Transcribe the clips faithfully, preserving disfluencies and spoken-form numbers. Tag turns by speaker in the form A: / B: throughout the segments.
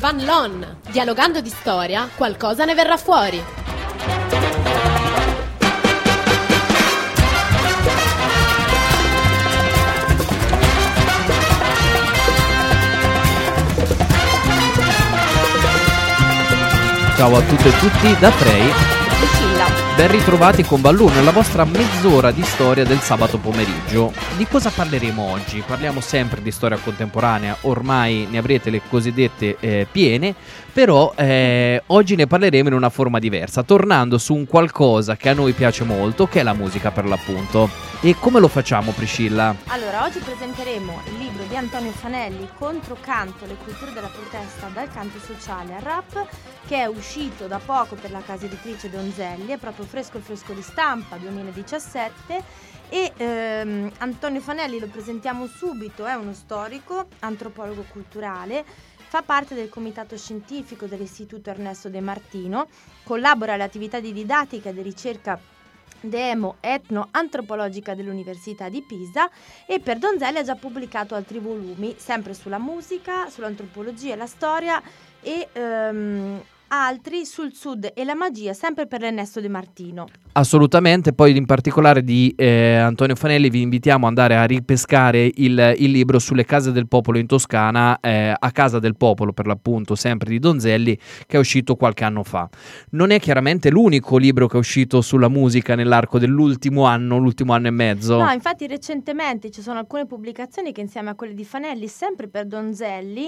A: Fan Lon. Dialogando di storia, qualcosa ne verrà fuori.
B: Ciao a tutte e tutti da Frey.
C: Priscilla.
B: Ben ritrovati con Balloon, la vostra mezz'ora di storia del sabato pomeriggio. Di cosa parleremo oggi? Parliamo sempre di storia contemporanea, ormai ne avrete le cosiddette eh, piene, però eh, oggi ne parleremo in una forma diversa, tornando su un qualcosa che a noi piace molto, che è la musica per l'appunto. E come lo facciamo, Priscilla?
C: Allora, oggi presenteremo il libro di Antonio Fanelli, Controcanto, le culture della protesta dal canto sociale al rap, che è uscito da poco per la casa editrice Donzelli, è proprio fresco fresco di stampa, duemiladiciassette, e ehm, Antonio Fanelli lo presentiamo subito, è uno storico, antropologo culturale, fa parte del comitato scientifico dell'Istituto Ernesto De Martino, collabora alle attività di didattica e di ricerca Demo etno-antropologica dell'Università di Pisa e per Donzelli ha già pubblicato altri volumi, sempre sulla musica, sull'antropologia e la storia e ehm, altri sul sud e la magia, sempre per l'Ernesto De Martino.
B: Assolutamente, poi in particolare di eh, Antonio Fanelli vi invitiamo ad andare a ripescare il, il libro sulle case del popolo in Toscana, eh, a casa del popolo per l'appunto, sempre di Donzelli, che è uscito qualche anno fa. Non è chiaramente l'unico libro che è uscito sulla musica nell'arco dell'ultimo anno, l'ultimo anno e mezzo.
C: No, infatti recentemente ci sono alcune pubblicazioni che insieme a quelle di Fanelli, sempre per Donzelli,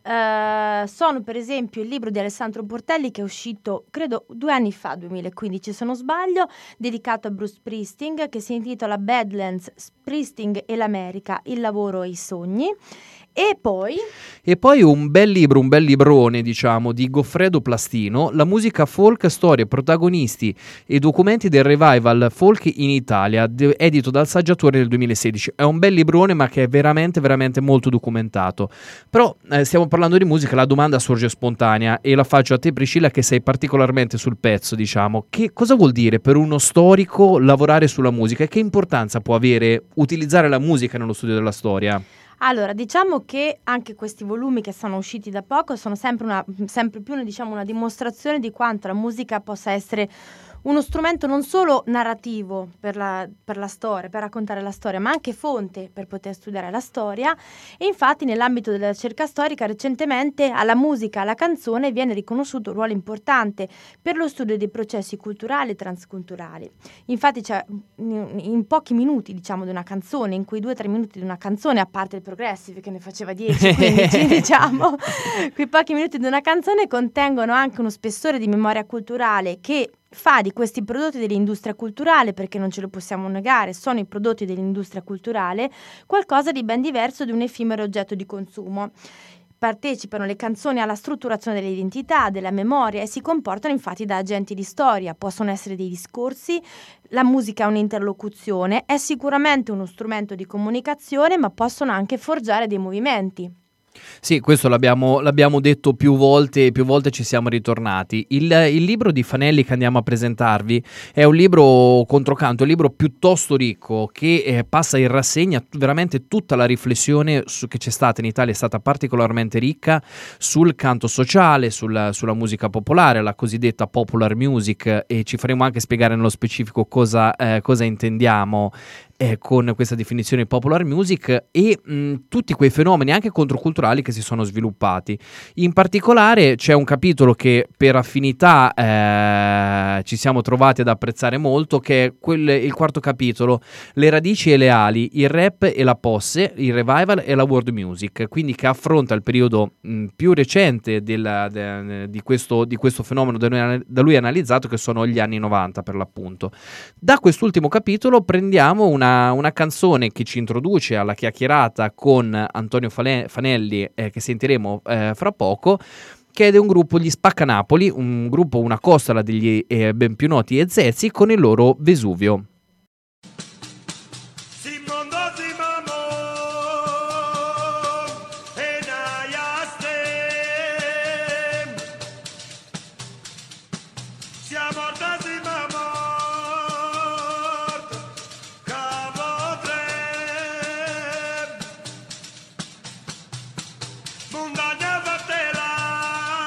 C: eh, sono per esempio il libro di Alessandro Portelli che è uscito credo due anni fa, duemilaquindici se non sbaglio, dedicato a Bruce Springsteen, che si intitola Badlands, Springsteen e l'America, il lavoro e i sogni. E poi
B: e poi un bel libro, un bel librone diciamo di Goffredo Plastino, la musica folk, storie, protagonisti e documenti del revival folk in Italia, de- edito dal Saggiatore nel duemilasedici. È un bel librone ma che è veramente veramente molto documentato. Però eh, stiamo parlando di musica, la domanda sorge spontanea e la faccio a te, Priscilla, che sei particolarmente sul pezzo, diciamo. Che cosa vuol dire per uno storico lavorare sulla musica e che importanza può avere utilizzare la musica nello studio della storia?
C: Allora, diciamo che anche questi volumi che sono usciti da poco sono sempre, una, sempre più una, diciamo, una dimostrazione di quanto la musica possa essere uno strumento non solo narrativo per la, per la storia, per raccontare la storia, ma anche fonte per poter studiare la storia. E infatti nell'ambito della ricerca storica recentemente alla musica, alla canzone viene riconosciuto un ruolo importante per lo studio dei processi culturali e transculturali. Infatti c'è in pochi minuti, diciamo, di una canzone, in quei due o tre minuti di una canzone, a parte il progressive che ne faceva dieci quindici, diciamo, quei pochi minuti di una canzone contengono anche uno spessore di memoria culturale che fa di questi prodotti dell'industria culturale, perché non ce lo possiamo negare, sono i prodotti dell'industria culturale, qualcosa di ben diverso di un effimero oggetto di consumo. Partecipano le canzoni alla strutturazione dell'identità, della memoria e si comportano infatti da agenti di storia, possono essere dei discorsi, la musica è un'interlocuzione, è sicuramente uno strumento di comunicazione, ma possono anche forgiare dei movimenti.
B: Sì, questo l'abbiamo, l'abbiamo detto più volte e più volte ci siamo ritornati. Il, il libro di Fanelli che andiamo a presentarvi è un libro controcanto, un libro piuttosto ricco che eh, passa in rassegna veramente tutta la riflessione su, che c'è stata in Italia, è stata particolarmente ricca sul canto sociale, sulla, sulla musica popolare, la cosiddetta popular music, e ci faremo anche spiegare nello specifico cosa, eh, cosa intendiamo Eh, con questa definizione popular music e mh, tutti quei fenomeni anche controculturali che si sono sviluppati. In particolare c'è un capitolo che per affinità eh, ci siamo trovati ad apprezzare molto, che è quel, il quarto capitolo, le radici e le ali, il rap e la posse, il revival e la world music, quindi che affronta il periodo mh, più recente della, de, di, questo, di questo fenomeno da lui, da lui analizzato, che sono gli anni novanta per l'appunto. Da quest'ultimo capitolo prendiamo una una canzone che ci introduce alla chiacchierata con Antonio Fanelli, eh, che sentiremo eh, fra poco, che è un gruppo, gli Spaccanapoli, un gruppo, una costola degli eh, ben più noti Ezezi, con il loro Vesuvio.
D: Mundanya Vatela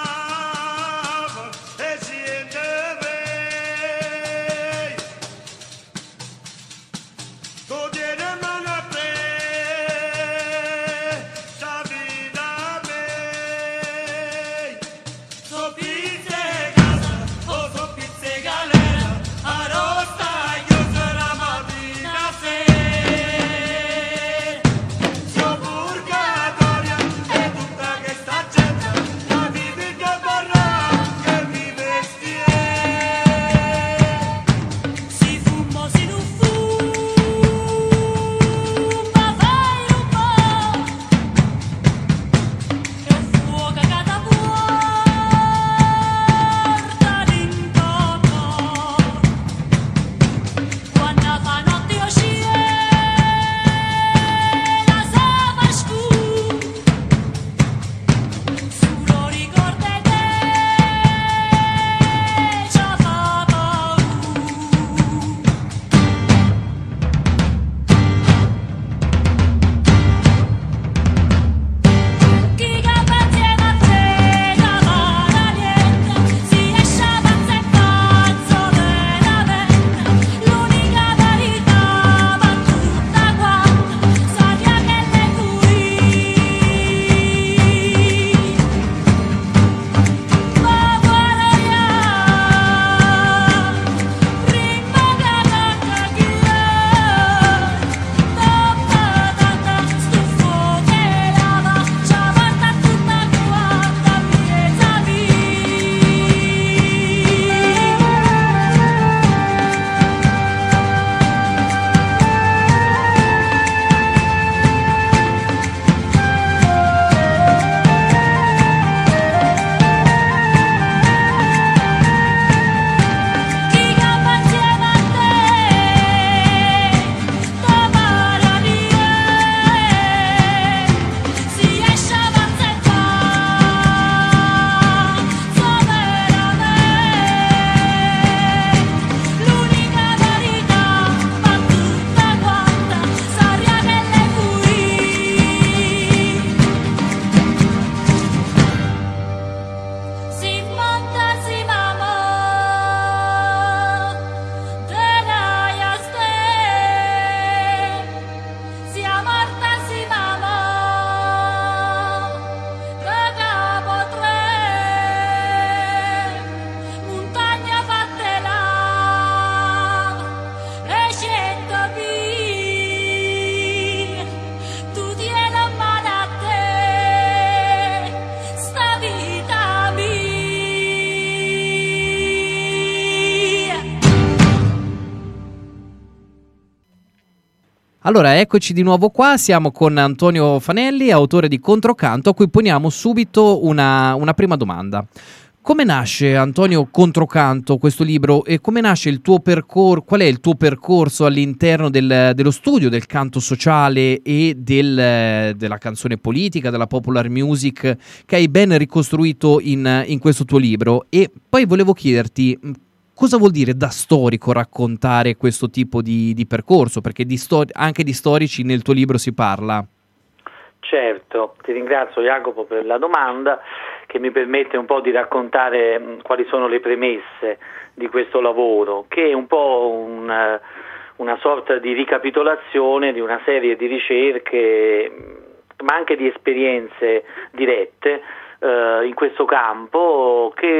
B: Allora, eccoci di nuovo qua, siamo con Antonio Fanelli, autore di Controcanto, a cui poniamo subito una, una prima domanda. Come nasce, Antonio, Controcanto, questo libro, e come nasce il tuo percorso, qual è il tuo percorso all'interno del, dello studio del canto sociale e del, della canzone politica, della popular music, che hai ben ricostruito in, in questo tuo libro? E poi volevo chiederti, cosa vuol dire da storico raccontare questo tipo di, di percorso? Perché di stor- anche di storici nel tuo libro si parla.
D: Certo, ti ringrazio Jacopo per la domanda che mi permette un po' di raccontare mh, quali sono le premesse di questo lavoro, che è un po' un, una sorta di ricapitolazione di una serie di ricerche, mh, ma anche di esperienze dirette eh, in questo campo che,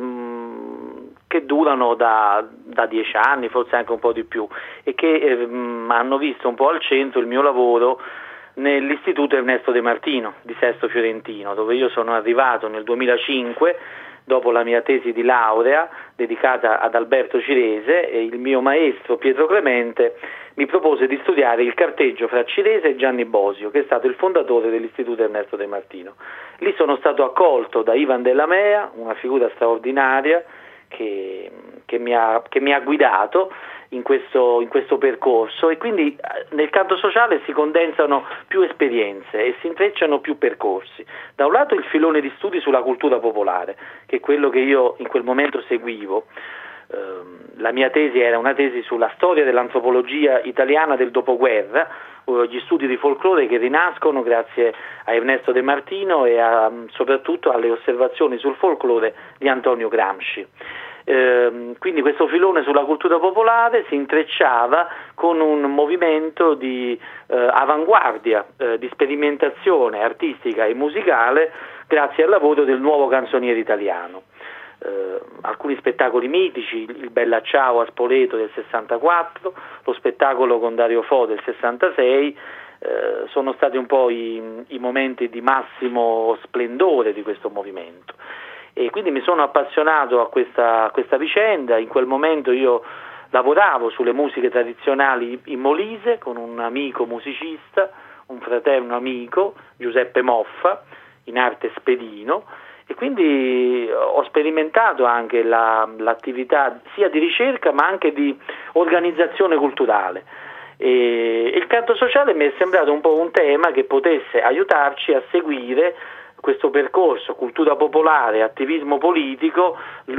D: mh, che durano da, da dieci anni, forse anche un po' di più, e che eh, mh, hanno visto un po' al centro il mio lavoro nell'Istituto Ernesto De Martino di Sesto Fiorentino, dove io sono arrivato nel duemilacinque dopo la mia tesi di laurea dedicata ad Alberto Cirese, e il mio maestro Pietro Clemente mi propose di studiare il carteggio fra Cirese e Gianni Bosio, che è stato il fondatore dell'Istituto Ernesto De Martino. Lì sono stato accolto da Ivan Della Mea, una figura straordinaria che, che, mi, ha, che mi ha guidato In questo, in questo percorso, e quindi nel canto sociale si condensano più esperienze e si intrecciano più percorsi. Da un lato il filone di studi sulla cultura popolare, che è quello che io in quel momento seguivo. Eh, la mia tesi era una tesi sulla storia dell'antropologia italiana del dopoguerra, eh, gli studi di folklore che rinascono grazie a Ernesto De Martino e a, soprattutto alle osservazioni sul folklore di Antonio Gramsci. Eh, quindi questo filone sulla cultura popolare si intrecciava con un movimento di eh, avanguardia, eh, di sperimentazione artistica e musicale grazie al lavoro del nuovo canzoniere italiano. Eh, alcuni spettacoli mitici, il Bella Ciao a Spoleto del sessantaquattro, lo spettacolo con Dario Fo del sessantasei, eh, sono stati un po' i, i momenti di massimo splendore di questo movimento. E quindi mi sono appassionato a questa, a questa vicenda. In quel momento io lavoravo sulle musiche tradizionali in Molise con un amico musicista, un fraterno amico, Giuseppe Moffa, in arte spedino, e quindi ho sperimentato anche la, l'attività sia di ricerca ma anche di organizzazione culturale. E il canto sociale mi è sembrato un po' un tema che potesse aiutarci a seguire questo percorso cultura popolare, attivismo politico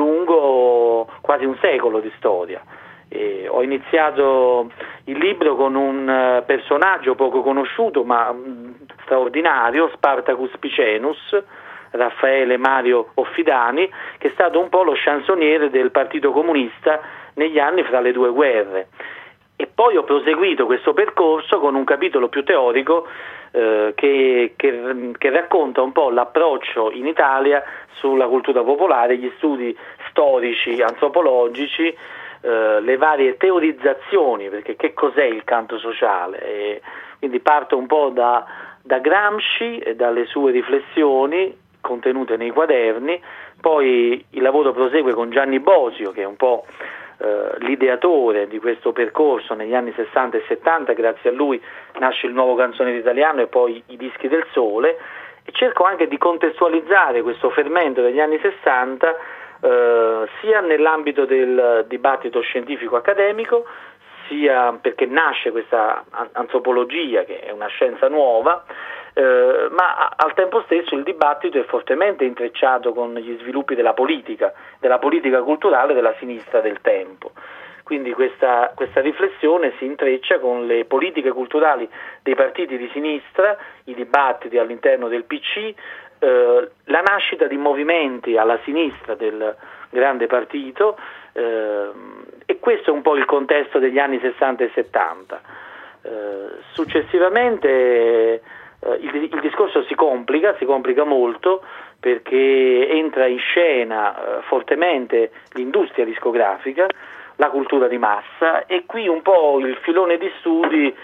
D: lungo quasi un secolo di storia. E ho iniziato il libro con un personaggio poco conosciuto ma mh, straordinario, Spartacus Picenus, Raffaele Mario Offidani, che è stato un po' lo chansonniere del Partito Comunista negli anni fra le due guerre. E poi ho proseguito questo percorso con un capitolo più teorico eh, che, che, che racconta un po' l'approccio in Italia sulla cultura popolare, gli studi storici, antropologici, eh, le varie teorizzazioni, perché che cos'è il canto sociale? E quindi parto un po' da, da Gramsci e dalle sue riflessioni contenute nei quaderni, poi il lavoro prosegue con Gianni Bosio, che è un po' Uh, l'ideatore di questo percorso negli anni sessanta e settanta. Grazie a lui nasce il nuovo canzoniere italiano e poi i dischi del sole, e cerco anche di contestualizzare questo fermento degli anni sessanta uh, sia nell'ambito del dibattito scientifico accademico, sia perché nasce questa antropologia che è una scienza nuova, eh, ma al tempo stesso il dibattito è fortemente intrecciato con gli sviluppi della politica, della politica culturale della sinistra del tempo. Quindi questa, questa riflessione si intreccia con le politiche culturali dei partiti di sinistra, i dibattiti all'interno del P C, eh, la nascita di movimenti alla sinistra del grande partito, eh, e questo è un po' il contesto degli anni sessanta e settanta. Eh, successivamente eh, il, il discorso si complica, si complica molto, perché entra in scena eh, fortemente l'industria discografica, la cultura di massa, e qui un po' il filone di studi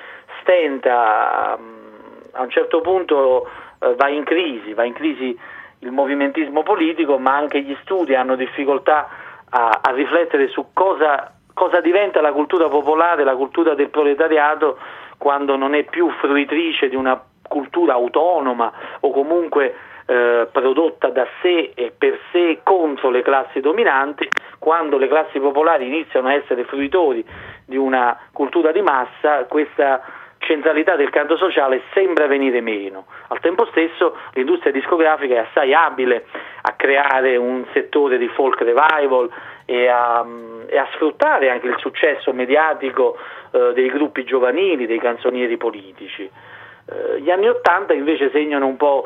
D: stenta, a un certo punto eh, va in crisi, va in crisi il movimentismo politico, ma anche gli studi hanno difficoltà a, a riflettere su cosa, cosa diventa la cultura popolare, la cultura del proletariato, quando non è più fruitrice di una cultura autonoma o comunque eh, prodotta da sé e per sé contro le classi dominanti, quando le classi popolari iniziano a essere fruitori di una cultura di massa, questa centralità del canto sociale sembra venire meno. Al tempo stesso l'industria discografica è assai abile a creare un settore di folk revival e a, e a sfruttare anche il successo mediatico eh, dei gruppi giovanili, dei canzonieri politici. Eh, gli anni Ottanta invece segnano un po'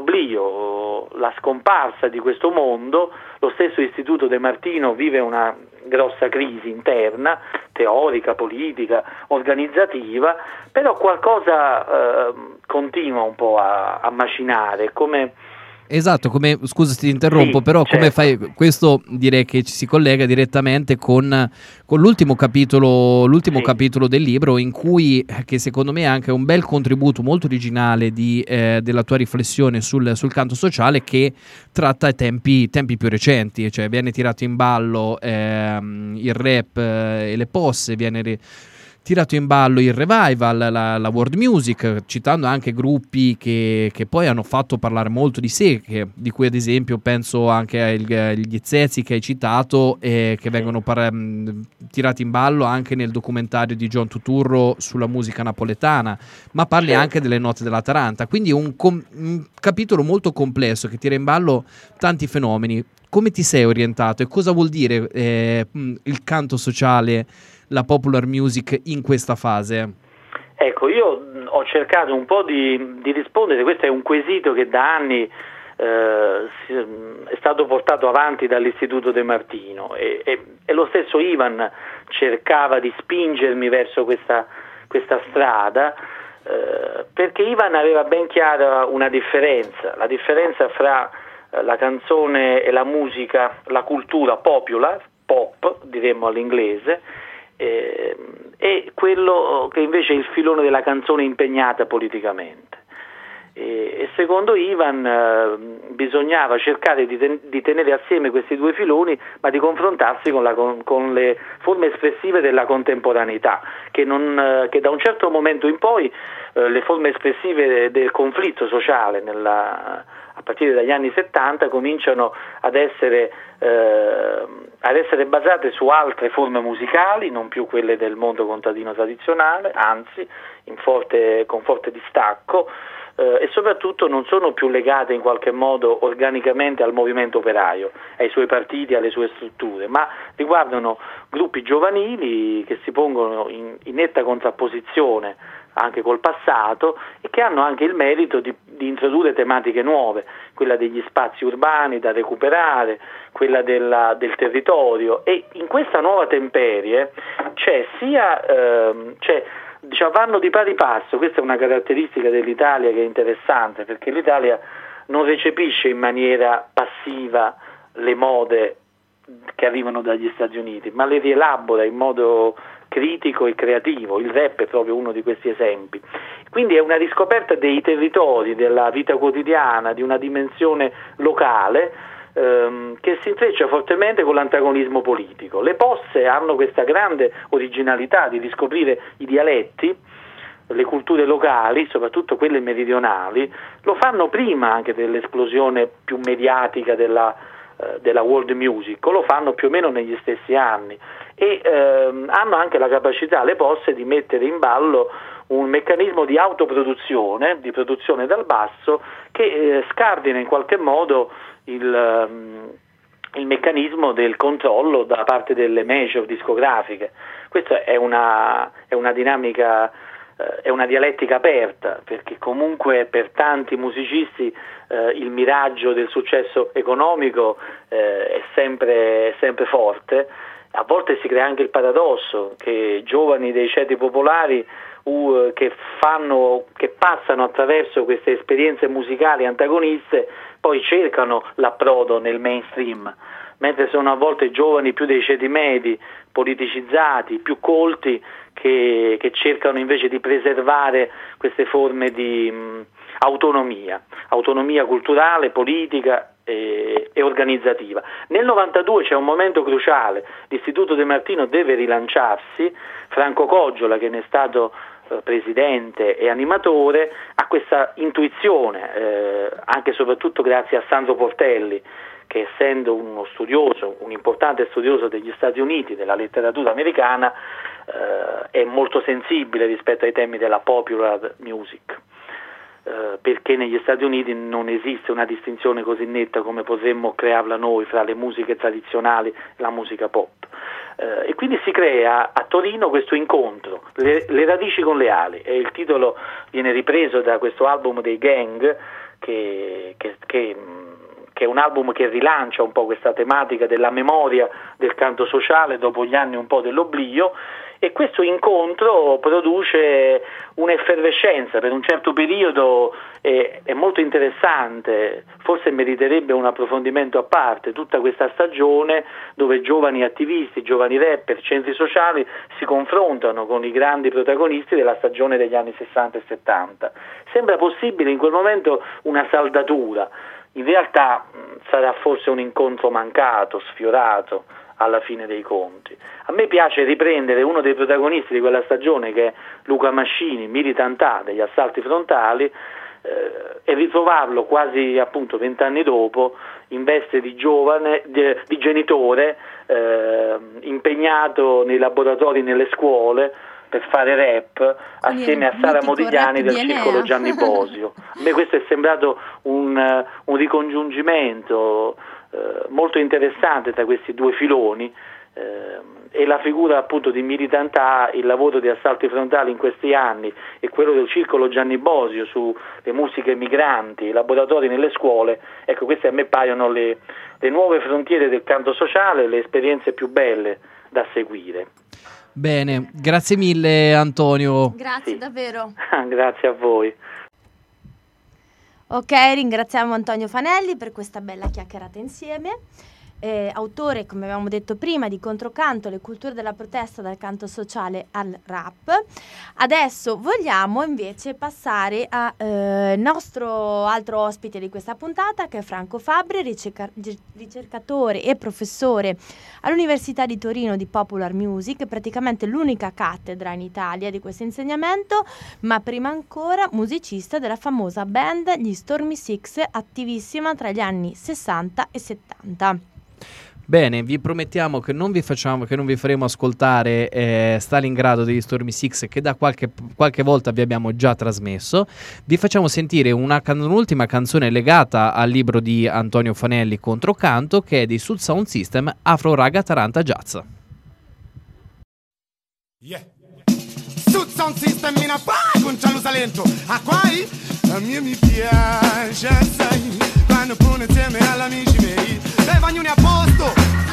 D: l'oblio, la scomparsa di questo mondo. Lo stesso Istituto De Martino vive una grossa crisi interna, teorica, politica, organizzativa, però qualcosa eh, continua un po' a, a macinare, come...
B: Esatto, come, scusa se ti interrompo,
D: Sì,
B: però
D: certo.
B: come fai, questo direi che ci si collega direttamente con, con l'ultimo capitolo l'ultimo
D: Sì.
B: capitolo del libro, in cui, che secondo me è anche un bel contributo molto originale di, eh, della tua riflessione sul, sul canto sociale, che tratta i tempi, tempi più recenti, cioè viene tirato in ballo ehm, il rap eh, e le posse, viene... Ri- tirato in ballo il revival, la, la world music, citando anche gruppi che, che poi hanno fatto parlare molto di sé, che, di cui ad esempio penso anche agli, agli Zezzi che hai citato, e che vengono par- tirati in ballo anche nel documentario di John Tuturro sulla musica napoletana, ma parli
D: Certo.
B: anche delle note della Taranta, quindi un, com- un capitolo molto complesso che tira in ballo tanti fenomeni. Come ti sei orientato e cosa vuol dire eh, il canto sociale, la popular music in questa fase?
D: Ecco, io ho cercato un po' di, di rispondere. Questo è un quesito che da anni eh, si, è stato portato avanti dall'Istituto De Martino e, e, e lo stesso Ivan cercava di spingermi verso questa, questa strada, eh, perché Ivan aveva ben chiara una differenza, la differenza fra eh, la canzone e la musica, la cultura popular, pop diremmo all'inglese, Eh, e quello che invece è il filone della canzone impegnata politicamente. E, e secondo Ivan eh, bisognava cercare di, ten- di tenere assieme questi due filoni, ma di confrontarsi con, la, con, con le forme espressive della contemporaneità, che, non, eh, che da un certo momento in poi eh, le forme espressive del conflitto sociale nella, a partire dagli anni settanta cominciano ad essere eh, ad essere basate su altre forme musicali, non più quelle del mondo contadino tradizionale, anzi in forte, con forte distacco, eh, e soprattutto non sono più legate in qualche modo organicamente al movimento operaio, ai suoi partiti, alle sue strutture, ma riguardano gruppi giovanili che si pongono in, in netta contrapposizione anche col passato e che hanno anche il merito di, di introdurre tematiche nuove, quella degli spazi urbani da recuperare, quella della, del territorio, e in questa nuova temperie c'è sia ehm, c'è, diciamo, vanno di pari passo. Questa è una caratteristica dell'Italia che è interessante, perché l'Italia non recepisce in maniera passiva le mode che arrivano dagli Stati Uniti, ma le rielabora in modo critico e creativo. Il rap è proprio uno di questi esempi. Quindi è una riscoperta dei territori, della vita quotidiana, di una dimensione locale ehm, che si intreccia fortemente con l'antagonismo politico. Le posse hanno questa grande originalità di riscoprire i dialetti, le culture locali, soprattutto quelle meridionali. Lo fanno prima anche dell'esplosione più mediatica della della world music, lo fanno più o meno negli stessi anni e ehm, hanno anche la capacità, le posse, di mettere in ballo un meccanismo di autoproduzione, di produzione dal basso, che eh, scardina in qualche modo il, um, il meccanismo del controllo da parte delle major discografiche. Questa è una, è una dinamica, eh, è una dialettica aperta, perché comunque per tanti musicisti eh, il miraggio del successo economico eh, è sempre, è sempre forte. A volte si crea anche il paradosso che giovani dei ceti popolari uh, che fanno, che passano attraverso queste esperienze musicali antagoniste poi cercano l'approdo nel mainstream, mentre sono a volte giovani più dei ceti medi, politicizzati, più colti, che, che cercano invece di preservare queste forme di mh, autonomia, autonomia culturale, politica e, e organizzativa. Nel novantadue c'è un momento cruciale, l'Istituto De Martino deve rilanciarsi. Franco Coggiola, che ne è stato presidente e animatore, ha questa intuizione, eh, anche e soprattutto grazie a Sandro Portelli, che essendo uno studioso, un importante studioso degli Stati Uniti, della letteratura americana, eh, è molto sensibile rispetto ai temi della popular music, eh, perché negli Stati Uniti non esiste una distinzione così netta come potremmo crearla noi fra le musiche tradizionali e la musica pop. Uh, e quindi si crea a Torino questo incontro, le, le radici con le ali, e il titolo viene ripreso da questo album dei Gang, che, che, che, che è un album che rilancia un po' questa tematica della memoria del canto sociale dopo gli anni un po' dell'oblio, e questo incontro produce un'effervescenza per un certo periodo, è, è molto interessante, forse meriterebbe un approfondimento a parte tutta questa stagione dove giovani attivisti, giovani rapper, centri sociali si confrontano con i grandi protagonisti della stagione degli anni sessanta e settanta. Sembra possibile in quel momento una saldatura, in realtà mh, sarà forse un incontro mancato, sfiorato alla fine dei conti. A me piace riprendere uno dei protagonisti di quella stagione, che è Luca Mascini, Militant A degli Assalti Frontali, eh, e ritrovarlo quasi appunto vent'anni dopo in veste di giovane, di, di genitore, eh, impegnato nei laboratori, nelle scuole per fare rap assieme a Sara Modigliani del Circolo Gianni Bosio. A me questo è sembrato un, un ricongiungimento eh, molto interessante tra questi due filoni, eh, e la figura appunto di Militant A, il lavoro di Assalti Frontali in questi anni e quello del Circolo Gianni Bosio sulle musiche migranti, i laboratori nelle scuole, ecco, queste a me paiono le, le nuove frontiere del canto sociale, le esperienze più belle da seguire.
B: Bene, grazie mille Antonio.
C: Grazie
D: sì.
C: davvero.
D: Grazie a voi.
C: Ok, ringraziamo Antonio Fanelli per questa bella chiacchierata insieme. Eh, autore, come avevamo detto prima, di Controcanto, le culture della protesta dal canto sociale al rap. Adesso vogliamo invece passare al eh, nostro altro ospite di questa puntata, che è Franco Fabbri, ricerca- ricercatore e professore all'Università di Torino di Popular Music, praticamente l'unica cattedra in Italia di questo insegnamento, ma prima ancora musicista della famosa band gli Stormy Six, attivissima tra gli anni sessanta e settanta.
B: Bene, vi promettiamo che non vi facciamo, che non vi faremo ascoltare eh, Stalingrado degli Stormy Six, che da qualche, qualche volta vi abbiamo già trasmesso. Vi facciamo sentire una can- un'ultima canzone legata al libro di Antonio Fanelli, Controcanto, che è di Sud Sound System, Afro Raga Taranta Jazz.
E: Yeah. Sud Sound System in a poi con Cialusalento. A quai a me mi piace assai quando pone insieme agli amici miei. Le vagnoni a posto,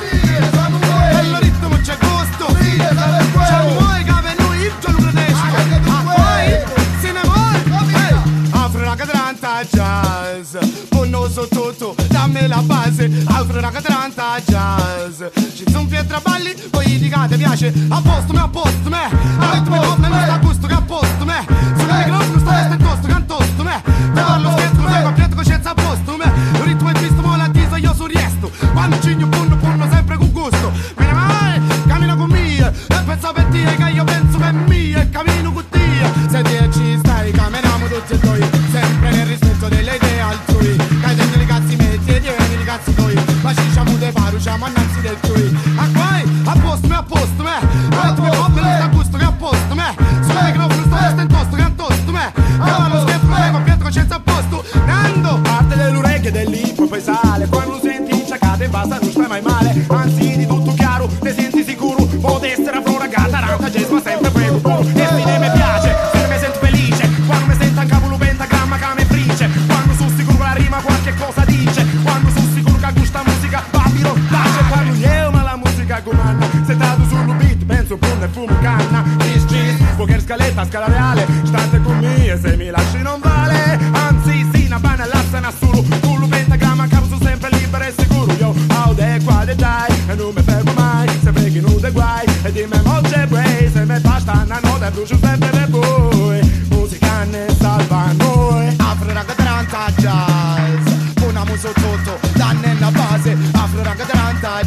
E: e lo ritmo c'è gusto, c'è vuoi che venu il giorno prodesco, a quai se ne vuoi, Afro Raga Taranta Jazz, bonnoso tutto, dammi la base, Afro Raga Taranta Jazz, ci sono pietra balli, poi di cate piace, a posto me, a posto me, a ritmo e non sta a gusto che a posto me, sul microfono sto a tosto, cantosto me, te parlo scherzo, sei completo coscienza a posto me, il ritmo è visto, mo la tisa io su riesto, quando cigno punno punno sempre con gusto, me ne vai, cammino con mia, e penso per te che io penso che è mia, e cammino con te, se te ci stai, camminiamo tutti e due, sempre nel rispetto delle idee altrui, caetendo i cazzi metti e tieni i cazzi tuoi, ma ci siamo dei paru, siamo annanzi del tui, a quai, a posto me, a posto me, a tu mi come lo sta a gusto che a posto me, sul microfono sto a stentosto, cantosto me, te parlo scherzo, sei completo coscienza a posto, Nando, parte delle orecchie dell'hip, poi sale, quando lo senti in ciacata in bassa non stai mai male, anzi di tutto chiaro, te senti sicuro, può essere Afro Raga Taranta Jazz, ma sempre prego, e fine mi piace, se mi sento felice, quando mi sento anche un pentagramma che mi frice, quando sono sicuro che la rima qualche cosa dice, quando sono sicuro che questa musica babilo tace, quando io ma la musica comanda, sentato sul beat, penso punno e fumo canna, cheese cheese, poker scaletta, scala reale, state con me e se mi lasci non vale, anzi sì, una banna l'azza na solo, con lo pentagramma capo sono sempre libero e sicuro, io ho de qua de dai, e non mi fermo mai, se freghi non de guai, e dimmi molto bray, se mi basta una nota brucio sempre per voi, musica ne salva noi, Afro Raga Taranta Jazz, poniamo sotto, danne una base, Afro Raga Taranta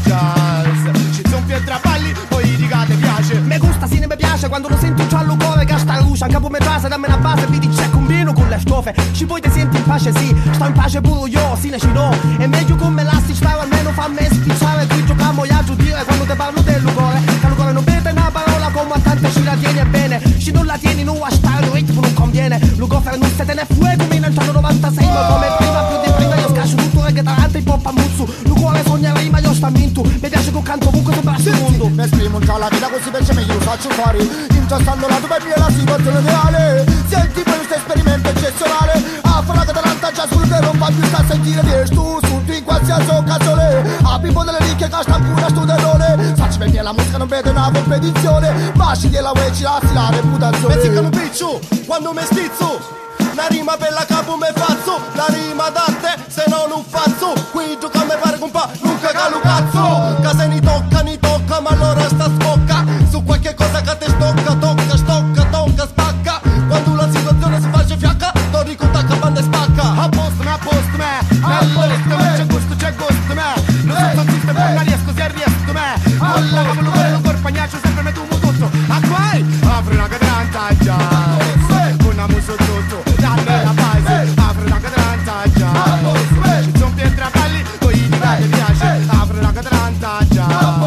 E: Jazz, ci sono pietra balli, poi di cate piace, me gusta, sì ne mi piace, quando lo sento un giallo cuore che sta luce, Uscia a capo metrasa, dammi una base, vedi c'è combino con le strofe. Ci puoi ti senti in pace, sì, sto in pace pure io, sì ne ci no. È meglio con me lasti, stavo almeno fammi spicciare. Qui giochiamo e a giudire quando te parlo del Lugore. Che Lugore non vede una parola come a tante ci la tieni e bene. Se non la tieni non a stare, il ritmo non conviene. Lugofera non se te ne fuego, mi nel giorno novantasei. Ma come prima, più di prima, io scascio tutto reggaetarante, hip hop a muzzu. Lugore sogna la rima, io sta mintu. Mi piace che canto ovunque sopra il mondo.
F: Mi esprimo già la vita così perché meglio lo faccio fare. Intestando la tua mia la situazione reale. Senti questo esperimento eccezionale. A fare la catalanta già sul che non fa più sta a sentire di tu sul in qualsiasi occasione. A Pippo delle ricche che sta pure a studiare. Facci perché la musica non vede una competizione. Baci della web ci lasci la reputazione. Pensi che non piccio quando mi stizzo. La rima bella capo me faccio. La rima d'arte se non un fazzo. Qui gioca me pare compa nunca calu cazzo. Che se ni tocca ni tocca ma allora sta scocca. Su qualche cosa che te stocca, tocca, stocca, tocca, spacca. Quando la situazione si face fiacca, torni con tacca, banda e spacca. A posto me, a posto me, a posto me. C'è gusto, c'è gusto me. Lo so, sono triste, ma non riesco, se riesco me. Alla cavolo con lo corpagnaccio, sempre me tu mu tutto. A quai, apri una cadranta già. Con muso tutto, danne la base. Apri una cadranta già. Ci sono pietra balli, con i divani piace. Apri una cadranta già.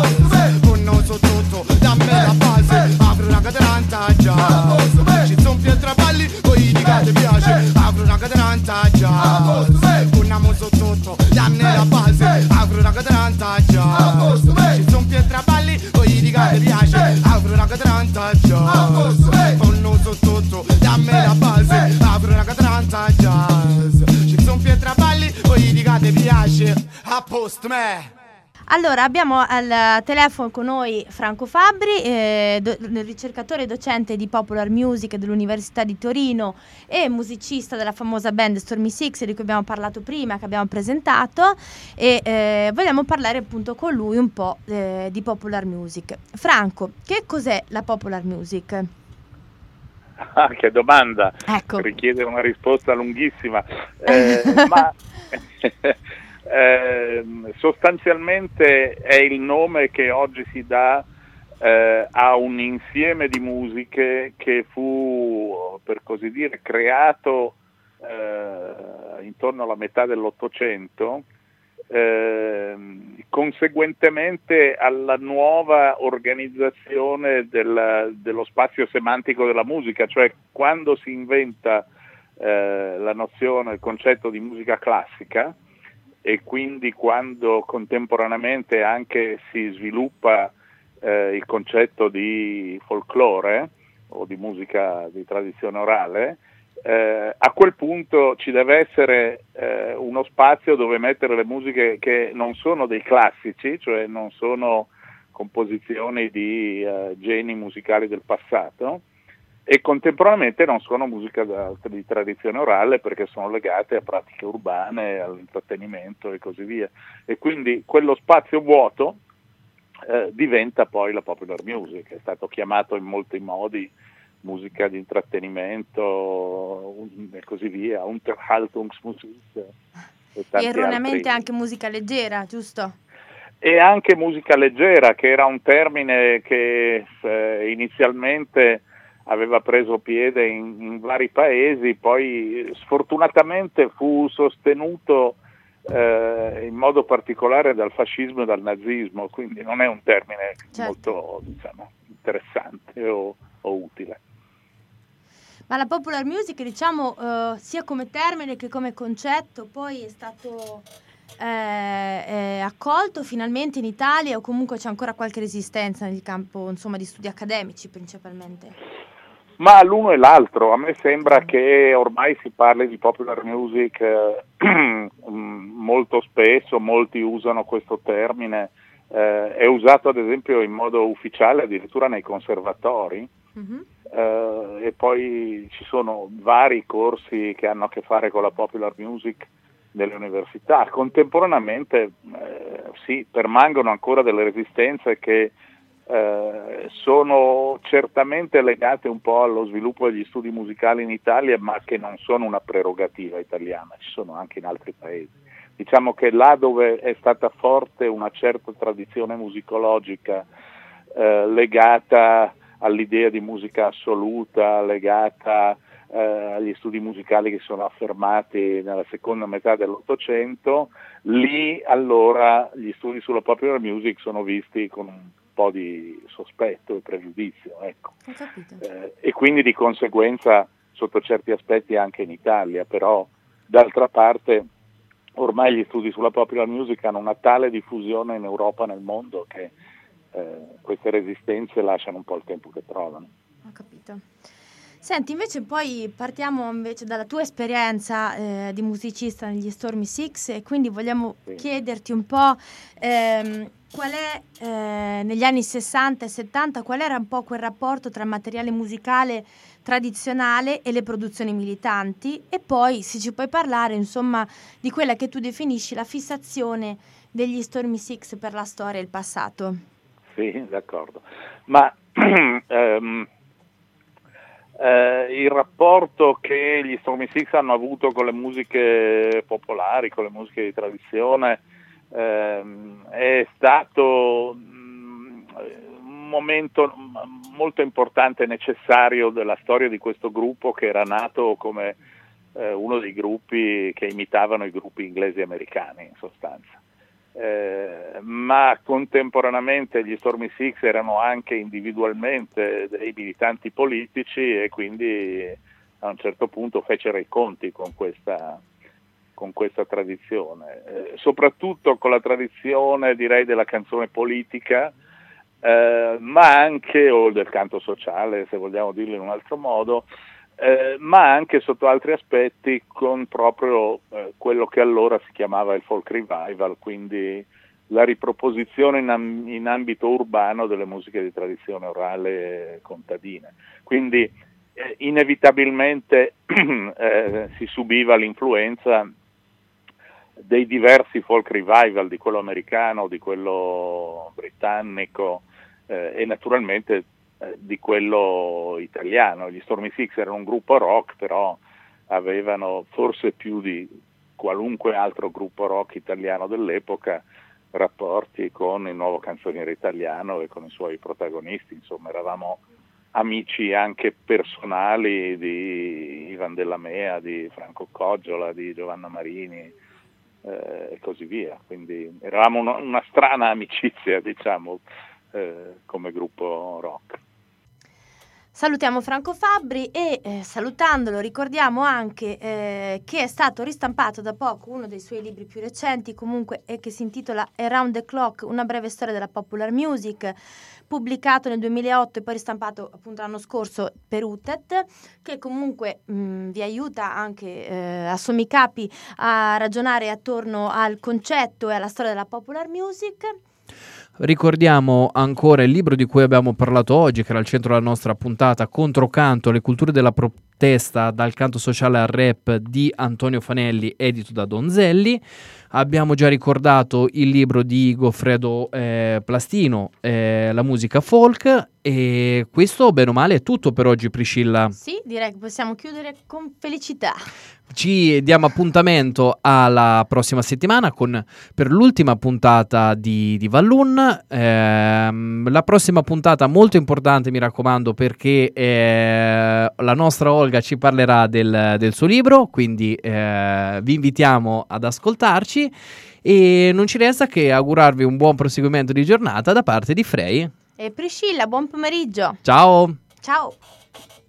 F: Con muso tutto, dammi la base. Apri una cadranta già. Ci sono pietra balli, con i divani piace. Apri una cadranta già. Con muso tutto, dammi la base. Apri una cadranta già. Ci sono pietra balli, con i divani piace. Apri una cadranta già. Con muso tutto, dammi la base. Apri una cadranta jazz. Ci sono pietra balli, con i divani piace. A posto me.
C: Allora, abbiamo al telefono con noi Franco Fabbri, eh, do, ricercatore e docente di Popular Music dell'Università di Torino e musicista della famosa band Stormy Six di cui abbiamo parlato prima, che abbiamo presentato, e eh, vogliamo parlare appunto con lui un po' eh, di Popular Music. Franco, che cos'è la Popular Music?
G: Ah, che domanda!
C: Ecco.
G: Richiede una risposta lunghissima. Eh, ma... Eh, sostanzialmente è il nome che oggi si dà eh, a un insieme di musiche che fu, per così dire, creato eh, intorno alla metà dell'Ottocento, eh, conseguentemente alla nuova organizzazione del, dello spazio semantico della musica, cioè quando si inventa eh, la nozione, il concetto di musica classica, e quindi quando contemporaneamente anche si sviluppa eh, il concetto di folklore o di musica di tradizione orale, eh, a quel punto ci deve essere eh, uno spazio dove mettere le musiche che non sono dei classici, cioè non sono composizioni di eh, geni musicali del passato, e contemporaneamente non sono musica da, di tradizione orale perché sono legate a pratiche urbane, all'intrattenimento e così via, e quindi quello spazio vuoto eh, diventa poi la popular music. È stato chiamato in molti modi musica di intrattenimento e così via, Unterhaltungsmusik e tanti
C: e erroneamente
G: altri.
C: Anche musica leggera, giusto?
G: E anche musica leggera, che era un termine che eh, inizialmente aveva preso piede in, in vari paesi, poi sfortunatamente fu sostenuto eh, in modo particolare dal fascismo e dal nazismo, quindi non è un termine
C: certo.
G: molto, diciamo, interessante o, o utile.
C: Ma la popular music, diciamo, uh, sia come termine che come concetto, poi è stato eh, eh, accolto finalmente in Italia, o comunque c'è ancora qualche resistenza nel campo, insomma, di studi accademici principalmente?
G: Ma l'uno e l'altro. A me sembra che ormai si parli di popular music eh, molto spesso, molti usano questo termine, eh, è usato ad esempio in modo ufficiale addirittura nei conservatori, mm-hmm. eh, e poi ci sono vari corsi che hanno a che fare con la popular music nelle università. Contemporaneamente eh, sì, permangono ancora delle resistenze che Eh, sono certamente legate un po' allo sviluppo degli studi musicali in Italia, ma che non sono una prerogativa italiana, ci sono anche in altri paesi. Diciamo che là dove è stata forte una certa tradizione musicologica eh, legata all'idea di musica assoluta legata eh, agli studi musicali che sono affermati nella seconda metà dell'Ottocento. Lì allora gli studi sulla popular music sono visti con un po' di sospetto e pregiudizio, ecco.
C: Ho capito.
G: Eh, e quindi di conseguenza sotto certi aspetti anche in Italia, però d'altra parte ormai gli studi sulla popular music hanno una tale diffusione in Europa e nel mondo che eh, queste resistenze lasciano un po' il tempo che trovano.
C: Ho capito. Senti, invece poi partiamo invece dalla tua esperienza eh, di musicista negli Stormy Six, e quindi vogliamo
G: Sì.
C: chiederti un po' ehm, qual è eh, negli anni sessanta e settanta, qual era un po' quel rapporto tra il materiale musicale tradizionale e le produzioni militanti, e poi se ci puoi parlare insomma di quella che tu definisci la fissazione degli Stormy Six per la storia e il passato.
G: Sì, d'accordo. Ma ehm, eh, il rapporto che gli Stormy Six hanno avuto con le musiche popolari, con le musiche di tradizione, ehm, è stato mh, un momento molto importante e necessario della storia di questo gruppo, che era nato come eh, uno dei gruppi che imitavano i gruppi inglesi e americani in sostanza. Eh, ma contemporaneamente gli Stormy Six erano anche individualmente dei militanti politici, e quindi a un certo punto fecero i conti con questa, con questa tradizione, eh, soprattutto con la tradizione, direi, della canzone politica, eh, ma anche, o del canto sociale, se vogliamo dirlo in un altro modo, Eh, ma anche sotto altri aspetti con proprio eh, quello che allora si chiamava il folk revival, quindi la riproposizione in, am- in ambito urbano delle musiche di tradizione orale contadine. Quindi eh, inevitabilmente eh, si subiva l'influenza dei diversi folk revival, di quello americano, di quello britannico eh, e naturalmente di quello italiano. Gli Stormy Six erano un gruppo rock, però avevano forse più di qualunque altro gruppo rock italiano dell'epoca rapporti con il nuovo canzoniere italiano e con i suoi protagonisti. Insomma, eravamo amici anche personali di Ivan Della Mea, di Franco Coggiola, di Giovanna Marini eh, e così via. Quindi eravamo una, una strana amicizia, diciamo, eh, come gruppo rock.
C: Salutiamo Franco Fabbri e eh, salutandolo ricordiamo anche eh, che è stato ristampato da poco uno dei suoi libri più recenti, comunque, e che si intitola Around the Clock, una breve storia della popular music, pubblicato nel duemilaotto e poi ristampato appunto l'anno scorso per U T E T, che comunque mh, vi aiuta anche eh, a sommi capi a ragionare attorno al concetto e alla storia della popular music.
B: Ricordiamo ancora il libro di cui abbiamo parlato oggi, che era al centro della nostra puntata, Controcanto, le culture della protesta dal canto sociale al rap, di Antonio Fanelli, edito da Donzelli. Abbiamo già ricordato il libro di Goffredo eh, Plastino, eh, La musica folk, e questo bene o male è tutto per oggi, Priscilla.
C: Sì, direi che possiamo chiudere con felicità.
B: Ci diamo appuntamento alla prossima settimana con, per l'ultima puntata di, di Vallun. Ehm, la prossima puntata molto importante, mi raccomando, perché eh, la nostra Olga ci parlerà del, del suo libro, quindi eh, vi invitiamo ad ascoltarci e non ci resta che augurarvi un buon proseguimento di giornata da parte di Frey
C: E Priscilla, buon pomeriggio.
B: Ciao.
C: Ciao.